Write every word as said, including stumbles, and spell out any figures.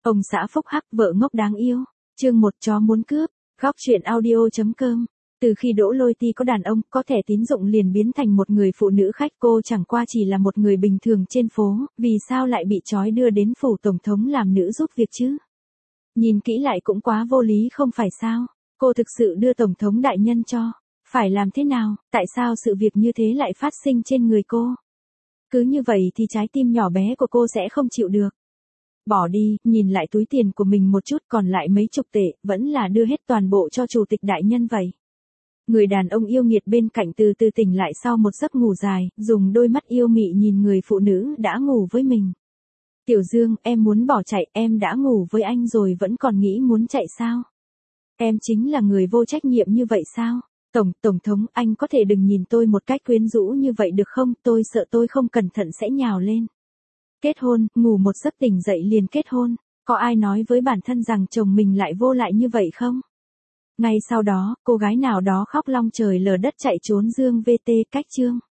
Ông xã phúc hắc vợ ngốc đáng yêu. Chương một chó muốn cướp. Góc truyện audio chấm com. Từ khi Đỗ Lôi Ti có đàn ông, có thẻ tín dụng liền biến thành một người phụ nữ khách. Cô chẳng qua chỉ là một người bình thường trên phố, vì sao lại bị trói đưa đến phủ tổng thống làm nữ giúp việc chứ? Nhìn kỹ lại cũng quá vô lý không phải sao? Cô thực sự đưa tổng thống đại nhân cho. Phải làm thế nào? Tại sao sự việc như thế lại phát sinh trên người cô? Cứ như vậy thì trái tim nhỏ bé của cô sẽ không chịu được. Bỏ đi, nhìn lại túi tiền của mình một chút, còn lại mấy chục tệ, vẫn là đưa hết toàn bộ cho chủ tịch đại nhân vậy. Người đàn ông yêu nghiệt bên cạnh từ từ tỉnh lại sau một giấc ngủ dài, dùng đôi mắt yêu mị nhìn người phụ nữ đã ngủ với mình. Tiểu Dương, em muốn bỏ chạy, em đã ngủ với anh rồi vẫn còn nghĩ muốn chạy sao? Em chính là người vô trách nhiệm như vậy sao? Tổng, Tổng thống, anh có thể đừng nhìn tôi một cách quyến rũ như vậy được không? Tôi sợ tôi không cẩn thận sẽ nhào lên. Kết hôn, ngủ một giấc tỉnh dậy liền kết hôn. Có ai nói với bản thân rằng chồng mình lại vô lại như vậy không? Ngay sau đó, cô gái nào đó khóc long trời lở đất chạy trốn Dương vê tê cách chương.